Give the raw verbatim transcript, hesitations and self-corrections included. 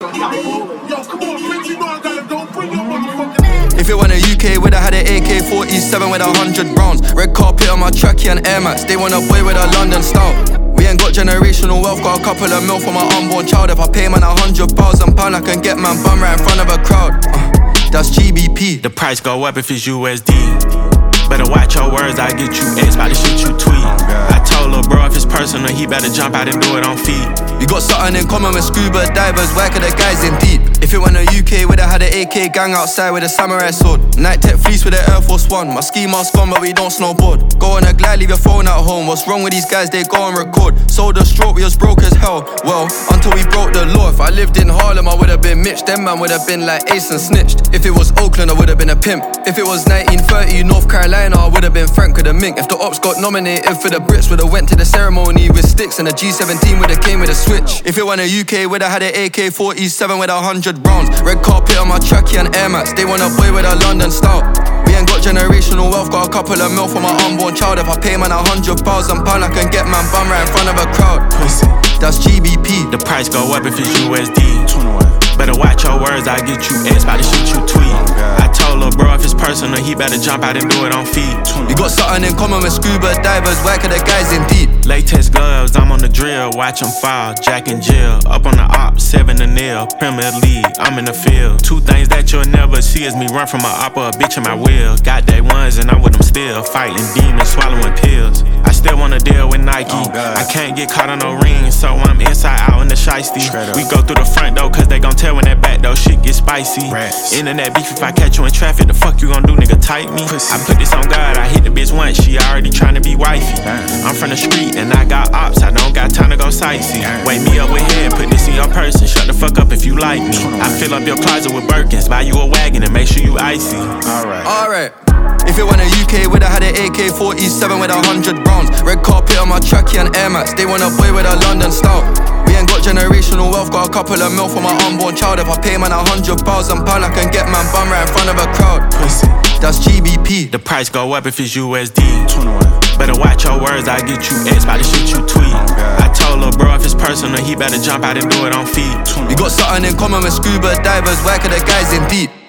Yo, come on, bitch, you know I gotta go. Bring your motherfucking. If it went a U K, would I had an A K forty-seven with a hundred rounds. Red carpet on my trackie and Air Max. They want a boy with a London style. We ain't got generational wealth, got a couple of mil for my unborn child. If I pay man a hundred thousand pound, I can get man bum right in front of a crowd. uh, That's G B P. The price go up if it's U S D. Better watch your words, I get you X by the shit you tweet. I told lil' bro if it's personal, he better jump out and do it on feet. We got something in common with scuba divers, whack of the guys in deep. If it went a U K, would I had an A K gang outside with a samurai sword. Night tech fleece with an Air Force One. My ski mask on but we don't snowboard. Go on a glide, leave your phone at home. What's wrong with these guys, they go and record. Sold a stroke, we was broke as hell. Well, until we broke the law. If I lived in Harlem, I would've been Mitch. Them man would've been like Ace and snitched. If it was Oakland, I would've been a pimp. If it was nineteen thirty, North Carolina, I would've been Frank with a mink. If the ops got nominated for the Brits, would've went to the ceremony with sticks. And the G seventeen would've came with a switch. If it went a U K, would've had an A K forty-seven with a hundred rounds. Red carpet on my trackie and Air Max. They want a boy with a London style. We ain't got generational wealth, got a couple of mil for my unborn child. If I pay man a hundred thousand pound, I can get man bum right in front of a crowd. Pussy. That's G B P. The price go up if it's U S D. Better watch your words, I get you X by the shit you tweet. I told lil' bro if it's personal, he better jump out and do it on feet. We got something in common with scuba divers, whack of the guys in deep. Latex gloves, I'm on the drill, watch them fall, Jack and Jill. Up on the op, seven to nil, Premier League, I'm in the field. Two things that you'll never see is me run from a op or a bitch in my wheel. Got day ones and I'm with them still, fighting demons, swallowing pills. I still wanna deal with Nike, I can't get caught on no ring, so I'm inside out in the shiesty. We go through the front door, cause they gon' tell when that back door shit get spicy. Rats. Internet beef, if I catch you in traffic, the fuck you gon' do, nigga, type me. Pussy. I put this on God, I hit the bitch once, she already tryna be wifey. Damn. I'm from the street and I got ops, I don't got time to go sightsee. Damn. Wake me up with head, put this in your purse and shut the fuck up if you like me. I fill up your closet with Birkins, buy you a wagon and make sure you icy. Alright. Alright. If it went a U K, would've had an A K forty-seven with a hundred rounds. Red carpet on my trackie and Air Max. They want a boy with a London style. We ain't got generational wealth, got a couple of mil for my unborn child. If I pay man a hundred thousand pound, I can get man bum right in front of a crowd. Pussy. That's G B P. The price go up if it's U S D. Better watch your words, I get you X by the shit you tweet. I told lil' bro if it's personal, he better jump out and do it on feet. We got something in common with scuba divers, whack of the guys in deep.